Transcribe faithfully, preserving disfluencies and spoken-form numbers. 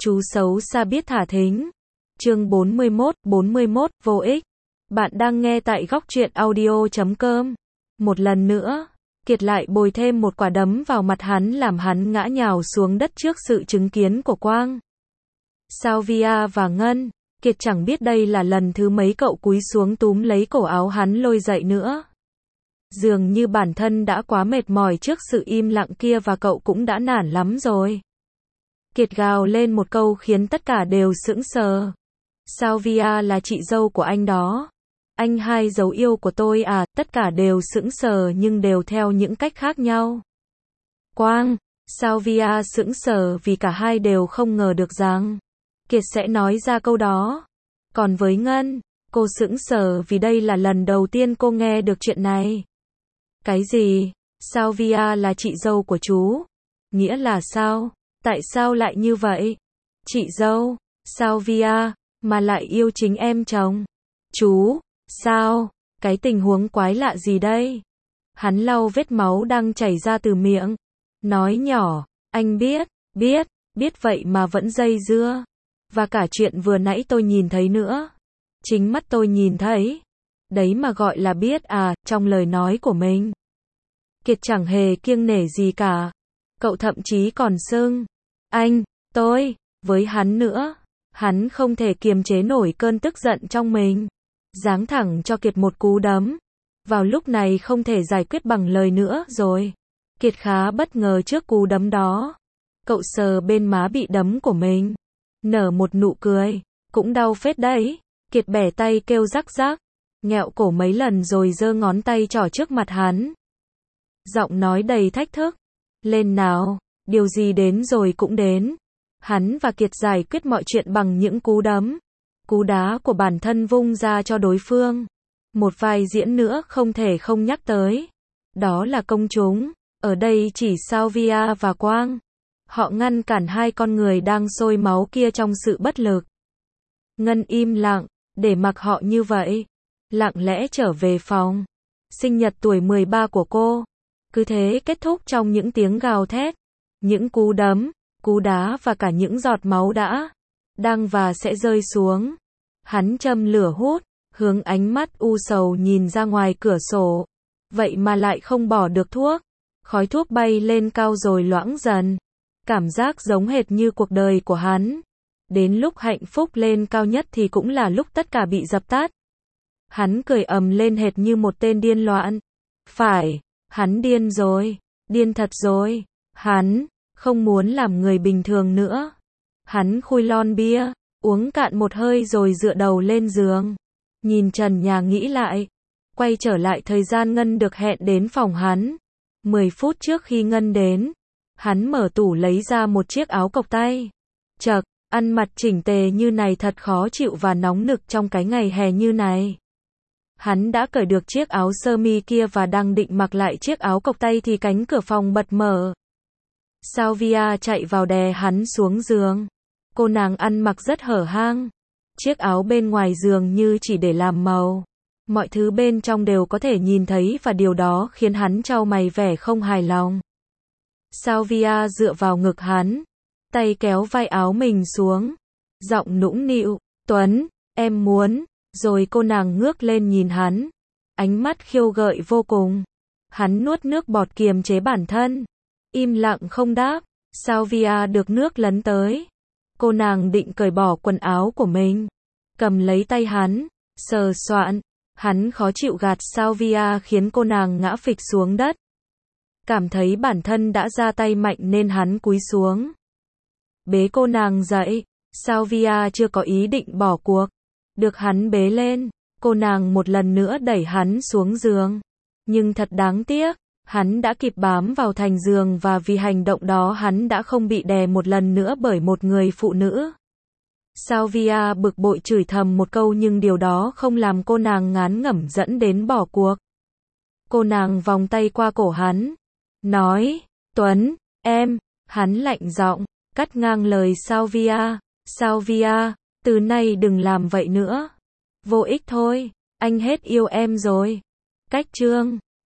Chú xấu xa biết thả thính. Chương bốn mươi mốt, bốn mươi mốt, vô ích. Bạn đang nghe tại góc truyện audio chấm com. Một lần nữa, Kiệt lại bồi thêm một quả đấm vào mặt hắn làm hắn ngã nhào xuống đất trước sự chứng kiến của Quang, Salvia và Ngân. Kiệt chẳng biết đây là lần thứ mấy cậu cúi xuống túm lấy cổ áo hắn lôi dậy nữa. Dường như bản thân đã quá mệt mỏi trước sự im lặng kia và cậu cũng đã nản lắm rồi. Kiệt gào lên một câu khiến tất cả đều sững sờ. Salvia là chị dâu của anh đó. Anh hai dấu yêu của tôi à, tất cả đều sững sờ nhưng đều theo những cách khác nhau. Quang, Salvia sững sờ vì cả hai đều không ngờ được rằng Kiệt sẽ nói ra câu đó. Còn với Ngân, cô sững sờ vì đây là lần đầu tiên cô nghe được chuyện này. Cái gì? Salvia là chị dâu của chú? Nghĩa là sao? Tại sao lại như vậy? Chị dâu, Salvia, mà lại yêu chính em chồng. Chú, sao? Cái tình huống quái lạ gì đây? Hắn lau vết máu đang chảy ra từ miệng. Nói nhỏ, anh biết, biết, biết vậy mà vẫn dây dưa. Và cả chuyện vừa nãy tôi nhìn thấy nữa. Chính mắt tôi nhìn thấy. Đấy mà gọi là biết à, trong lời nói của mình. Kiệt chẳng hề kiêng nể gì cả. Cậu thậm chí còn xưng anh, tôi, với hắn nữa. Hắn không thể kiềm chế nổi cơn tức giận trong mình. Giáng thẳng cho Kiệt một cú đấm. Vào lúc này không thể giải quyết bằng lời nữa rồi. Kiệt khá bất ngờ trước cú đấm đó. Cậu sờ bên má bị đấm của mình. Nở một nụ cười. Cũng đau phết đấy. Kiệt bẻ tay kêu rắc rắc. Nghẹo cổ mấy lần rồi giơ ngón tay trỏ trước mặt hắn. Giọng nói đầy thách thức. Lên nào, điều gì đến rồi cũng đến. Hắn và Kiệt giải quyết mọi chuyện bằng những cú đấm. Cú đá của bản thân vung ra cho đối phương. Một vai diễn nữa không thể không nhắc tới. Đó là công chúng. Ở đây chỉ Salvia và Quang. Họ ngăn cản hai con người đang sôi máu kia trong sự bất lực. Ngân im lặng, để mặc họ như vậy. Lặng lẽ trở về phòng. Sinh nhật tuổi mười ba của cô. Cứ thế kết thúc trong những tiếng gào thét. Những cú đấm, cú đá và cả những giọt máu đã, đang và sẽ rơi xuống. Hắn châm lửa hút, hướng ánh mắt u sầu nhìn ra ngoài cửa sổ. Vậy mà lại không bỏ được thuốc. Khói thuốc bay lên cao rồi loãng dần. Cảm giác giống hệt như cuộc đời của hắn. Đến lúc hạnh phúc lên cao nhất thì cũng là lúc tất cả bị dập tắt. Hắn cười ầm lên hệt như một tên điên loạn. Phải, hắn điên rồi, điên thật rồi. Hắn không muốn làm người bình thường nữa. Hắn khui lon bia, uống cạn một hơi rồi dựa đầu lên giường. Nhìn trần nhà nghĩ lại. Quay trở lại thời gian Ngân được hẹn đến phòng hắn. mười phút trước khi Ngân đến, hắn mở tủ lấy ra một chiếc áo cộc tay. Chậc, ăn mặc chỉnh tề như này thật khó chịu và nóng nực trong cái ngày hè như này. Hắn đã cởi được chiếc áo sơ mi kia và đang định mặc lại chiếc áo cộc tay thì cánh cửa phòng bật mở. Salvia chạy vào đè hắn xuống giường. Cô nàng ăn mặc rất hở hang. Chiếc áo bên ngoài giường như chỉ để làm màu. Mọi thứ bên trong đều có thể nhìn thấy và điều đó khiến hắn chau mày vẻ không hài lòng. Salvia dựa vào ngực hắn. Tay kéo vai áo mình xuống. Giọng nũng nịu. Tuấn, em muốn. Rồi cô nàng ngước lên nhìn hắn. Ánh mắt khiêu gợi vô cùng. Hắn nuốt nước bọt kiềm chế bản thân. Im lặng không đáp. Salvia được nước lấn tới. Cô nàng định cởi bỏ quần áo của mình. Cầm lấy tay hắn. Sờ soạn. Hắn khó chịu gạt Salvia khiến cô nàng ngã phịch xuống đất. Cảm thấy bản thân đã ra tay mạnh nên hắn cúi xuống. Bế cô nàng dậy. Salvia chưa có ý định bỏ cuộc. Được hắn bế lên. Cô nàng một lần nữa đẩy hắn xuống giường. Nhưng thật đáng tiếc. Hắn đã kịp bám vào thành giường và vì hành động đó hắn đã không bị đè một lần nữa bởi một người phụ nữ. Salvia bực bội chửi thầm một câu nhưng điều đó không làm cô nàng ngán ngẩm dẫn đến bỏ cuộc. Cô nàng vòng tay qua cổ hắn. Nói, Tuấn, em, hắn lạnh giọng, cắt ngang lời Salvia. Salvia, từ nay đừng làm vậy nữa. Vô ích thôi, anh hết yêu em rồi. Cách chương